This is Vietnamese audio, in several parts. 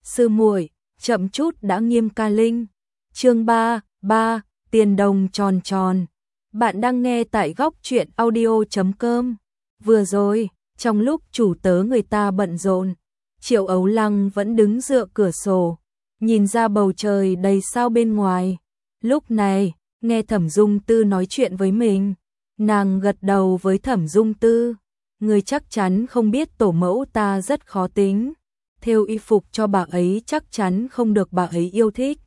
Sư muội, chậm chút đã Nghiêm ca linh. Chương 3, tiền đồng tròn tròn. Bạn đang nghe tại góc truyện audio.com. Vừa rồi, trong lúc chủ tớ người ta bận rộn, Triệu Ấu Lăng vẫn đứng dựa cửa sổ, nhìn ra bầu trời đầy sao bên ngoài. Lúc này, nghe Thẩm Dung Tư nói chuyện với mình, nàng gật đầu với Thẩm Dung Tư. Người chắc chắn không biết tổ mẫu ta rất khó tính, thêu y phục cho bà ấy chắc chắn không được bà ấy yêu thích.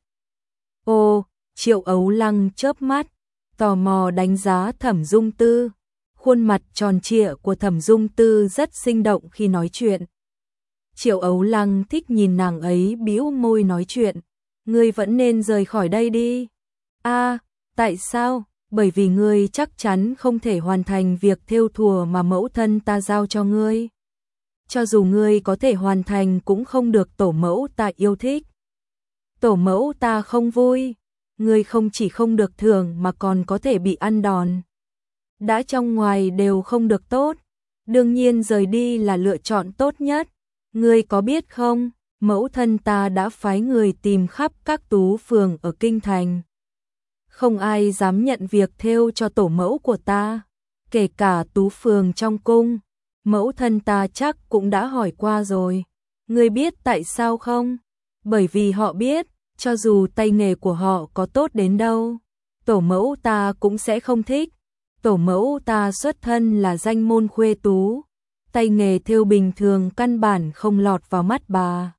Ô, Triệu Ấu Lăng chớp mắt, tò mò đánh giá Thẩm Dung Tư. Khuôn mặt tròn trịa của Thẩm Dung Tư rất sinh động khi nói chuyện. Triệu Ấu Lăng thích nhìn nàng ấy bĩu môi nói chuyện. Ngươi vẫn nên rời khỏi đây đi. Tại sao? Bởi vì ngươi chắc chắn không thể hoàn thành việc thêu thùa mà mẫu thân ta giao cho ngươi. Cho dù ngươi có thể hoàn thành cũng không được tổ mẫu ta yêu thích. Tổ mẫu ta không vui. Ngươi không chỉ không được thưởng mà còn có thể bị ăn đòn. Đã trong ngoài đều không được tốt, đương nhiên rời đi là lựa chọn tốt nhất. Ngươi có biết không, mẫu thân ta đã phái người tìm khắp các tú phường ở kinh thành. Không ai dám nhận việc thêu cho tổ mẫu của ta, kể cả tú phường trong cung. Mẫu thân ta chắc cũng đã hỏi qua rồi. Ngươi biết tại sao không? Bởi vì họ biết, cho dù tay nghề của họ có tốt đến đâu, tổ mẫu ta cũng sẽ không thích. Tổ mẫu ta xuất thân là danh môn khuê tú, tay nghề thêu bình thường căn bản không lọt vào mắt bà.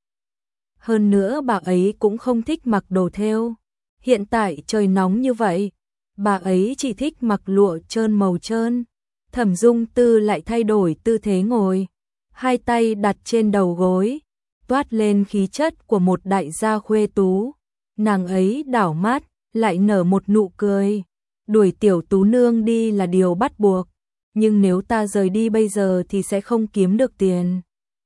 Hơn nữa bà ấy cũng không thích mặc đồ thêu. Hiện tại trời nóng như vậy, bà ấy chỉ thích mặc lụa trơn màu trơn. Thẩm Dung Tư lại thay đổi tư thế ngồi, hai tay đặt trên đầu gối, toát lên khí chất của một đại gia khuê tú. Nàng ấy đảo mắt, lại nở một nụ cười. Đuổi tiểu tú nương đi là điều bắt buộc, nhưng nếu ta rời đi bây giờ thì sẽ không kiếm được tiền.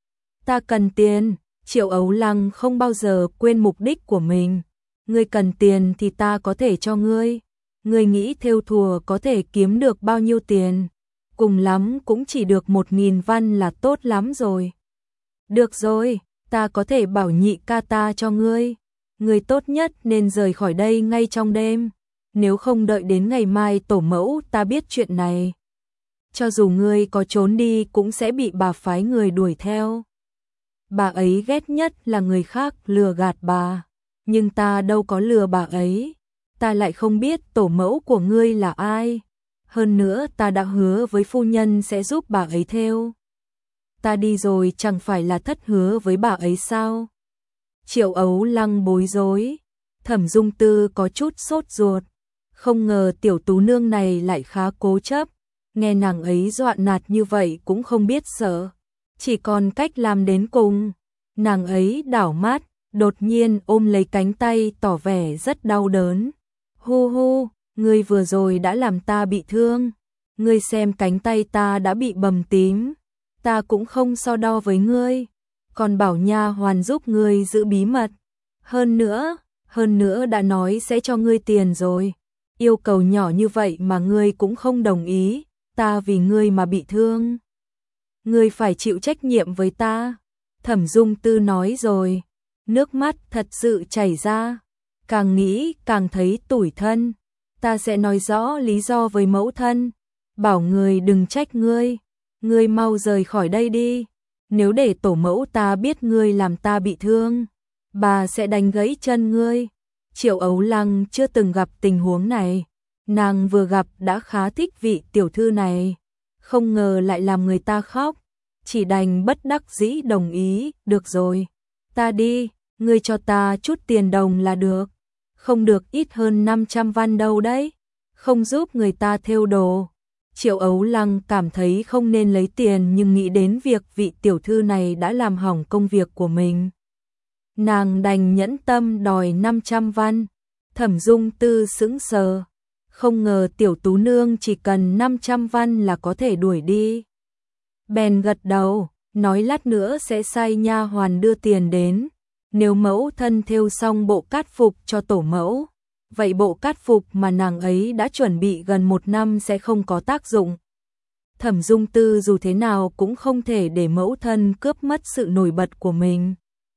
Ta cần tiền. Triệu Ấu Lăng không bao giờ quên mục đích của mình. Ngươi cần tiền thì ta có thể cho ngươi. Ngươi nghĩ thêu thùa có thể kiếm được bao nhiêu tiền? Cùng lắm cũng chỉ được 1.000 văn là tốt lắm rồi. Được rồi, ta có thể bảo nhị ca ta cho ngươi. Ngươi tốt nhất nên rời khỏi đây ngay trong đêm. Nếu không đợi đến ngày mai tổ mẫu ta biết chuyện này, cho dù ngươi có trốn đi cũng sẽ bị bà phái người đuổi theo. Bà ấy ghét nhất là người khác lừa gạt bà, nhưng ta đâu có lừa bà ấy. Ta lại không biết tổ mẫu của ngươi là ai. Hơn nữa ta đã hứa với phu nhân sẽ giúp bà ấy thêu. Ta đi rồi chẳng phải là thất hứa với bà ấy sao? Triệu Ấu Lăng bối rối. Thẩm Dung Tư có chút sốt ruột. Không ngờ tiểu tú nương này lại khá cố chấp. Nghe nàng ấy dọa nạt như vậy cũng không biết sợ. Chỉ còn cách làm đến cùng. Nàng ấy đảo mắt, đột nhiên ôm lấy cánh tay tỏ vẻ rất đau đớn. Hu hu, ngươi vừa rồi đã làm ta bị thương. Ngươi xem cánh tay ta đã bị bầm tím. Ta cũng không so đo với ngươi. Còn bảo nha hoàn giúp ngươi giữ bí mật. Hơn nữa đã nói sẽ cho ngươi tiền rồi. Yêu cầu nhỏ như vậy mà ngươi cũng không đồng ý. Ta vì ngươi mà bị thương. Ngươi phải chịu trách nhiệm với ta. Thẩm Dung Tư nói rồi. Nước mắt thật sự chảy ra. Càng nghĩ càng thấy tủi thân. Ta sẽ nói rõ lý do với mẫu thân. Bảo người đừng trách ngươi. Ngươi mau rời khỏi đây đi. Nếu để tổ mẫu ta biết ngươi làm ta bị thương, bà sẽ đánh gãy chân ngươi. Triệu Ấu Lăng chưa từng gặp tình huống này. Nàng vừa gặp đã khá thích vị tiểu thư này. Không ngờ lại làm người ta khóc. Chỉ đành bất đắc dĩ đồng ý. Được rồi, ta đi. Ngươi cho ta chút tiền đồng là được. Không được ít hơn 500 văn đâu đấy. Không giúp người ta thêu đồ. Triệu Ấu Lăng cảm thấy không nên lấy tiền, nhưng nghĩ đến việc vị tiểu thư này đã làm hỏng công việc của mình, nàng đành nhẫn tâm đòi 500 văn. Thẩm Dung Tư sững sờ. Không ngờ tiểu tú nương chỉ cần 500 văn là có thể đuổi đi. Bèn gật đầu, nói lát nữa sẽ sai nha hoàn đưa tiền đến. Nếu mẫu thân thêu xong bộ cát phục cho tổ mẫu, vậy bộ cát phục mà nàng ấy đã chuẩn bị gần 1 năm sẽ không có tác dụng. Thẩm Dung Tư dù thế nào cũng không thể để mẫu thân cướp mất sự nổi bật của mình.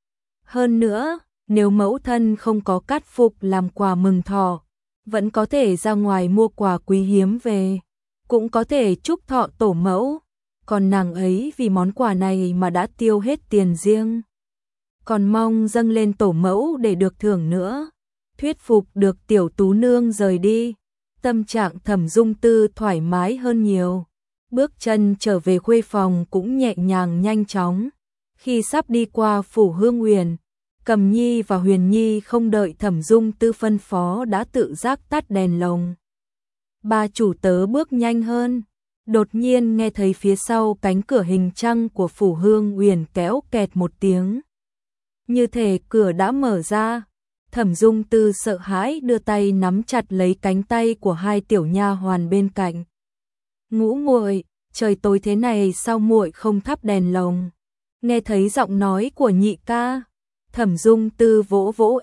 Hơn nữa, nếu mẫu thân không có cát phục làm quà mừng thọ, vẫn có thể ra ngoài mua quà quý hiếm về, cũng có thể chúc thọ tổ mẫu, còn nàng ấy vì món quà này mà đã tiêu hết tiền riêng. Còn mong dâng lên tổ mẫu để được thưởng nữa. Thuyết phục được tiểu tú nương rời đi, tâm trạng Thẩm Dung Tư thoải mái hơn nhiều. Bước chân trở về khuê phòng cũng nhẹ nhàng nhanh chóng. Khi sắp đi qua phủ Hương Huyền, Cầm Nhi và Huyền Nhi không đợi Thẩm Dung Tư phân phó đã tự giác tắt đèn lồng. Ba chủ tớ bước nhanh hơn, đột nhiên nghe thấy phía sau cánh cửa hình trăng của phủ Hương Huyền kéo kẹt một tiếng. Như thể cửa đã mở ra. Thẩm Dung Tư sợ hãi đưa tay nắm chặt lấy cánh tay của hai tiểu nha hoàn bên cạnh. Ngũ muội, trời tối thế này sao muội không thắp đèn lồng? Nghe thấy giọng nói của nhị ca, Thẩm Dung Tư vỗ vỗ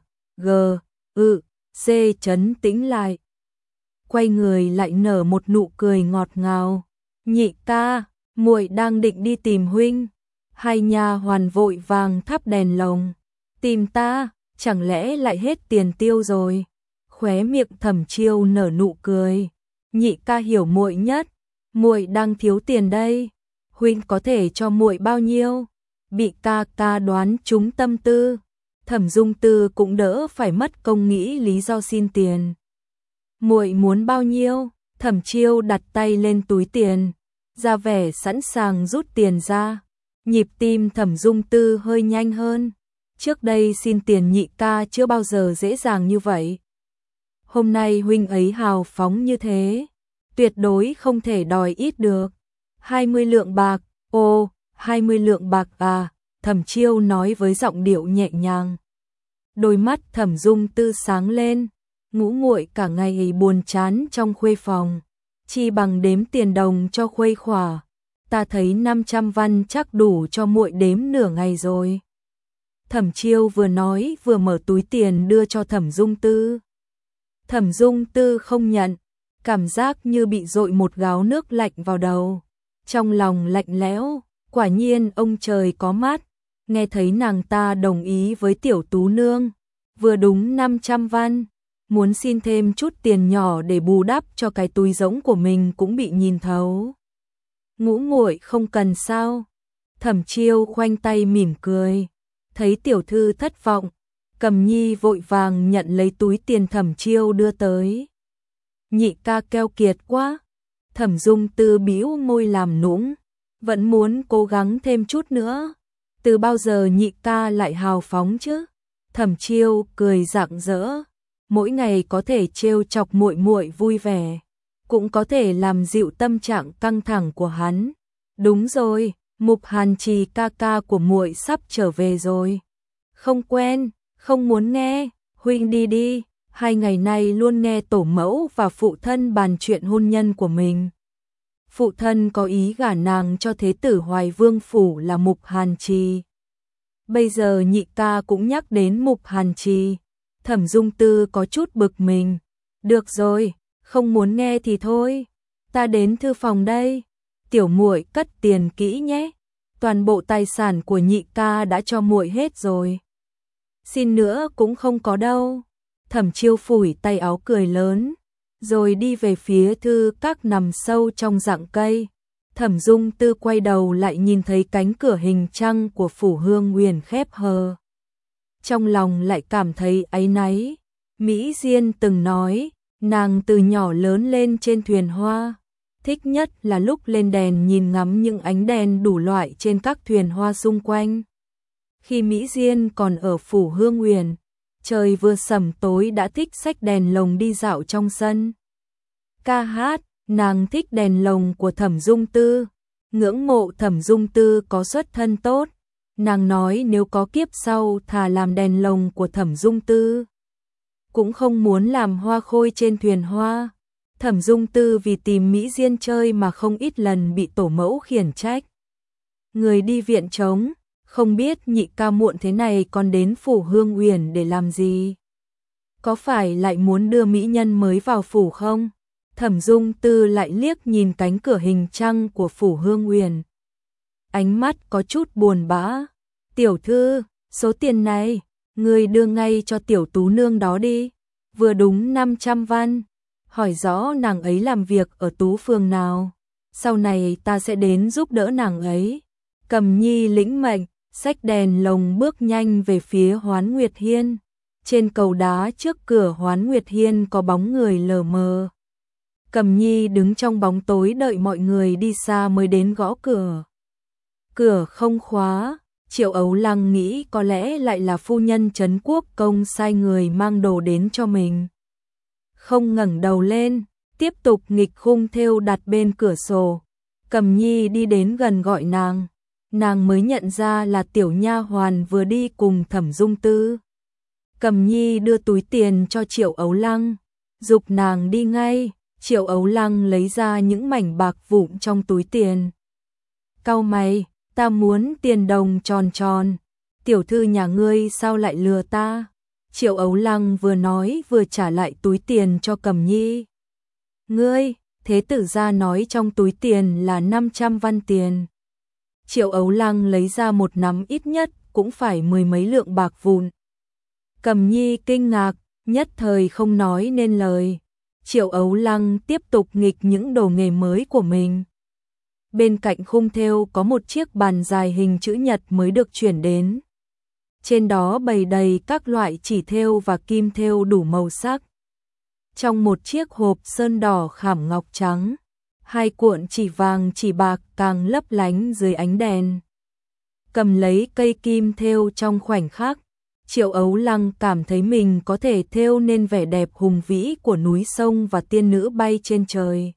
C trấn tĩnh lại. Quay người lại nở một nụ cười ngọt ngào. Nhị ca, muội đang định đi tìm huynh. Hai nha hoàn vội vàng thắp đèn lồng. Tìm ta? Chẳng lẽ lại hết tiền tiêu rồi? Khóe miệng Thẩm Chiêu nở nụ cười. Nhị ca hiểu muội nhất, muội đang thiếu tiền đây. Huynh có thể cho muội bao nhiêu? Bị ca ca đoán trúng tâm tư, Thẩm Dung Tư cũng đỡ phải mất công nghĩ lý do xin tiền. Muội muốn bao nhiêu? Thẩm Chiêu đặt tay lên túi tiền, ra vẻ sẵn sàng rút tiền ra. Nhịp tim Thẩm Dung Tư hơi nhanh hơn. Trước đây xin tiền nhị ca chưa bao giờ dễ dàng như vậy. Hôm nay huynh ấy hào phóng như thế, tuyệt đối không thể đòi ít được. 20 lượng bạc, 20 lượng bạc à, Thẩm Chiêu nói với giọng điệu nhẹ nhàng. Đôi mắt Thẩm Dung Tư sáng lên, ngũ muội cả ngày buồn chán trong khuê phòng, chi bằng đếm tiền đồng cho khuây khỏa. Ta thấy 500 văn chắc đủ cho muội đếm nửa ngày rồi. Thẩm Chiêu vừa nói vừa mở túi tiền đưa cho Thẩm Dung Tư. Thẩm Dung Tư không nhận, cảm giác như bị dội một gáo nước lạnh vào đầu. Trong lòng lạnh lẽo, quả nhiên ông trời có mắt, nghe thấy nàng ta đồng ý với tiểu tú nương, vừa đúng 500 văn, muốn xin thêm chút tiền nhỏ để bù đắp cho cái túi rỗng của mình cũng bị nhìn thấu. Ngũ muội không cần sao? Thẩm Chiêu khoanh tay mỉm cười, thấy tiểu thư thất vọng, Cầm Nhi vội vàng nhận lấy túi tiền Thẩm Chiêu đưa tới. Nhị ca keo kiệt quá. Thẩm Dung Tư bĩu môi làm nũng, vẫn muốn cố gắng thêm chút nữa. Từ bao giờ nhị ca lại hào phóng chứ? Thẩm Chiêu cười rạng rỡ, mỗi ngày có thể trêu chọc muội muội vui vẻ, cũng có thể làm dịu tâm trạng căng thẳng của hắn. Đúng rồi, Mục Hàn Trì ca ca của muội sắp trở về rồi. Không quen, không muốn nghe, huynh đi đi. 2 ngày nay luôn nghe tổ mẫu và phụ thân bàn chuyện hôn nhân của mình. Phụ thân có ý gả nàng cho thế tử Hoài Vương phủ là Mục Hàn Trì. Bây giờ nhị ca cũng nhắc đến Mục Hàn Trì. Thẩm Dung Tư có chút bực mình. Được rồi, không muốn nghe thì thôi. Ta đến thư phòng đây. Tiểu muội cất tiền kỹ nhé. Toàn bộ tài sản của nhị ca đã cho muội hết rồi. Xin nữa cũng không có đâu. Thẩm Chiêu phủi tay áo cười lớn, rồi đi về phía thư các nằm sâu trong rặng cây. Thẩm Dung Tư quay đầu lại nhìn thấy cánh cửa hình trăng của phủ Hương Huyền khép hờ. Trong lòng lại cảm thấy áy náy. Mỹ Diên từng nói, nàng từ nhỏ lớn lên trên thuyền hoa, thích nhất là lúc lên đèn nhìn ngắm những ánh đèn đủ loại trên các thuyền hoa xung quanh. Khi Mỹ Diên còn ở phủ Hương Huyền, trời vừa sẩm tối đã thích xách đèn lồng đi dạo trong sân. Ca hát, nàng thích đèn lồng của Thẩm Dung Tư, ngưỡng mộ Thẩm Dung Tư có xuất thân tốt. Nàng nói nếu có kiếp sau thà làm đèn lồng của Thẩm Dung Tư, cũng không muốn làm hoa khôi trên thuyền hoa. Thẩm Dung Tư vì tìm Mỹ Diên chơi mà không ít lần bị tổ mẫu khiển trách. Người đi viện trống, không biết nhị ca muộn thế này còn đến phủ Hương Huyền để làm gì? Có phải lại muốn đưa mỹ nhân mới vào phủ không? Thẩm Dung Tư lại liếc nhìn cánh cửa hình trăng của phủ Hương Huyền. Ánh mắt có chút buồn bã. Tiểu thư, Số tiền này, ngươi đưa ngay cho tiểu tú nương đó đi, vừa đúng 500 văn. Hỏi rõ nàng ấy làm việc ở tú phường nào, sau này ta sẽ đến giúp đỡ nàng ấy. Cầm Nhi lĩnh mệnh, xách đèn lồng bước nhanh về phía Hoán Nguyệt Hiên. Trên cầu đá trước cửa Hoán Nguyệt Hiên có bóng người lờ mờ. Cầm Nhi đứng trong bóng tối đợi mọi người đi xa mới đến gõ cửa. Cửa không khóa, Triệu Ấu Lăng nghĩ có lẽ lại là phu nhân Trấn Quốc Công sai người mang đồ đến cho mình. Không ngẩng đầu lên, tiếp tục nghịch khung thêu đặt bên cửa sổ. Cầm Nhi đi đến gần gọi nàng mới nhận ra là tiểu nha hoàn vừa đi cùng Thẩm Dung Tư. Cầm Nhi đưa túi tiền cho Triệu Ấu Lăng, giục nàng đi ngay. Triệu Ấu Lăng lấy ra những mảnh bạc vụn trong túi tiền. Cau mày, ta muốn tiền đồng tròn tròn, tiểu thư nhà ngươi sao lại lừa ta? Triệu Ấu Lăng vừa nói vừa trả lại túi tiền cho Cầm Nhi. Ngươi, thế tử gia nói trong túi tiền là 500 văn tiền. Triệu Ấu Lăng lấy ra một nắm ít nhất cũng phải 10 mấy lượng bạc vụn. Cầm Nhi kinh ngạc, nhất thời không nói nên lời. Triệu Ấu Lăng tiếp tục nghịch những đồ nghề mới của mình. Bên cạnh khung thêu có một chiếc bàn dài hình chữ nhật mới được chuyển đến. Trên đó bày đầy các loại chỉ thêu và kim thêu đủ màu sắc. Trong một chiếc hộp sơn đỏ khảm ngọc trắng, 2 cuộn chỉ vàng chỉ bạc càng lấp lánh dưới ánh đèn. Cầm lấy cây kim thêu trong khoảnh khắc, Triệu Ấu Lăng cảm thấy mình có thể thêu nên vẻ đẹp hùng vĩ của núi sông và tiên nữ bay trên trời.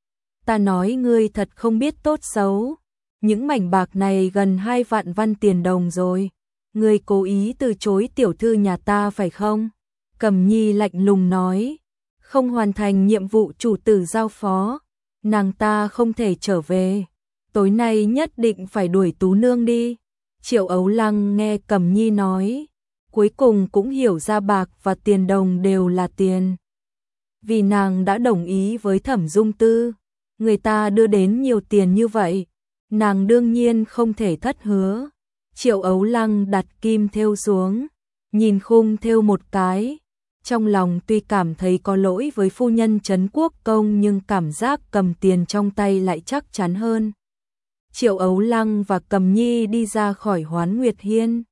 Ta nói ngươi thật không biết tốt xấu, những mảnh bạc này gần 2 vạn văn tiền đồng rồi. Ngươi cố ý từ chối tiểu thư nhà ta phải không? Cầm Nhi lạnh lùng nói, không hoàn thành nhiệm vụ chủ tử giao phó, nàng ta không thể trở về. Tối nay nhất định phải đuổi tú nương đi. Triệu Ấu Lăng nghe Cầm Nhi nói, cuối cùng cũng hiểu ra bạc và tiền đồng đều là tiền. Vì nàng đã đồng ý với Thẩm Dung Tư, người ta đưa đến nhiều tiền như vậy, nàng đương nhiên không thể thất hứa. Triệu Ấu Lăng đặt kim thêu xuống, nhìn khung thêu một cái, trong lòng tuy cảm thấy có lỗi với phu nhân Trấn Quốc Công nhưng cảm giác cầm tiền trong tay lại chắc chắn hơn. Triệu Ấu Lăng và Cầm Nhi đi ra khỏi Hoán Nguyệt Hiên.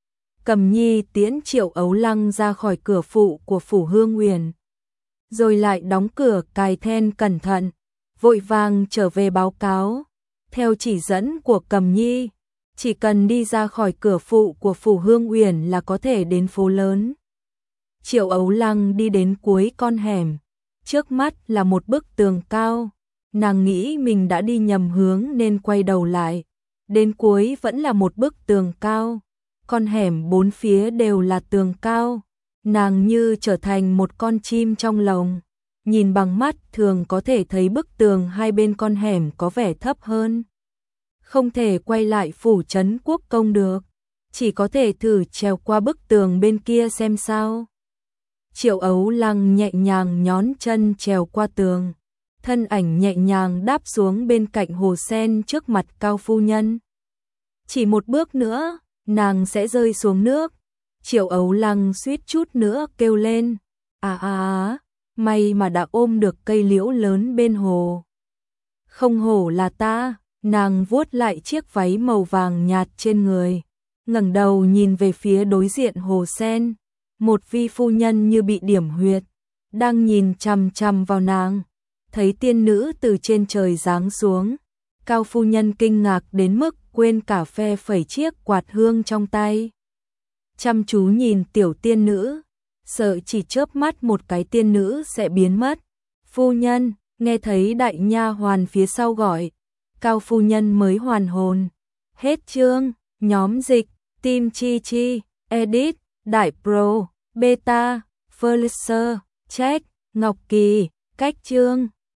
Cầm Nhi tiễn Triệu Ấu Lăng ra khỏi cửa phụ của phủ Hương Uyển, rồi lại đóng cửa cài then cẩn thận, vội vàng trở về báo cáo. Theo chỉ dẫn của Cầm Nhi, chỉ cần đi ra khỏi cửa phụ của phủ Hương Uyển là có thể đến phố lớn. Triệu Ấu Lăng đi đến cuối con hẻm, trước mắt là một bức tường cao. Nàng nghĩ mình đã đi nhầm hướng nên quay đầu lại, đến cuối vẫn là một bức tường cao. Con hẻm bốn phía đều là tường cao, nàng như trở thành một con chim trong lồng. Nhìn bằng mắt thường có thể thấy bức tường hai bên con hẻm có vẻ thấp hơn. Không thể quay lại phủ Trấn Quốc Công được, chỉ có thể thử trèo qua bức tường bên kia xem sao. Triệu Ấu Lăng nhẹ nhàng nhón chân trèo qua tường, thân ảnh nhẹ nhàng đáp xuống bên cạnh hồ sen trước mặt Cao phu nhân. Chỉ một bước nữa, nàng sẽ rơi xuống nước. Triệu Ấu Lăng suýt chút nữa kêu lên, may mà đã ôm được cây liễu lớn bên hồ. Không hổ là ta. Nàng vuốt lại chiếc váy màu vàng nhạt trên người, ngẩng đầu nhìn về phía đối diện hồ sen. Một vi phu nhân như bị điểm huyệt, đang nhìn chằm chằm vào nàng. Thấy tiên nữ từ trên trời giáng xuống, Cao phu nhân kinh ngạc đến mức quên cả phe phẩy chiếc quạt hương trong tay. Chăm chú nhìn tiểu tiên nữ, sợ chỉ chớp mắt một cái tiên nữ sẽ biến mất. Phu nhân, nghe thấy đại nha hoàn phía sau gọi, Cao phu nhân mới hoàn hồn. Hết chương. Nhóm dịch Team Chi Chi, Edit, Đại Pro, Beta, Furniture, Check, Ngọc Kỳ, cách chương.